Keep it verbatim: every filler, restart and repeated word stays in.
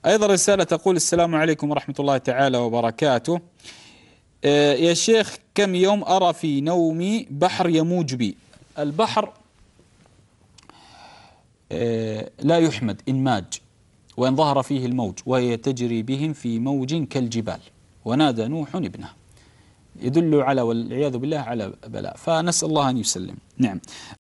أيضا رسالة تقول: السلام عليكم ورحمة الله تعالى وبركاته. آه يا شيخ، كم يوم أرى في نومي بحر يموج بي. البحر آه لا يحمد إن ماج، وإن ظهر فيه الموج، وهي تجري بهم في موج كالجبال، ونادى نوح ابنه. يدل على، والعياذ بالله، على بلاء، فنسأل الله أن يسلم. نعم.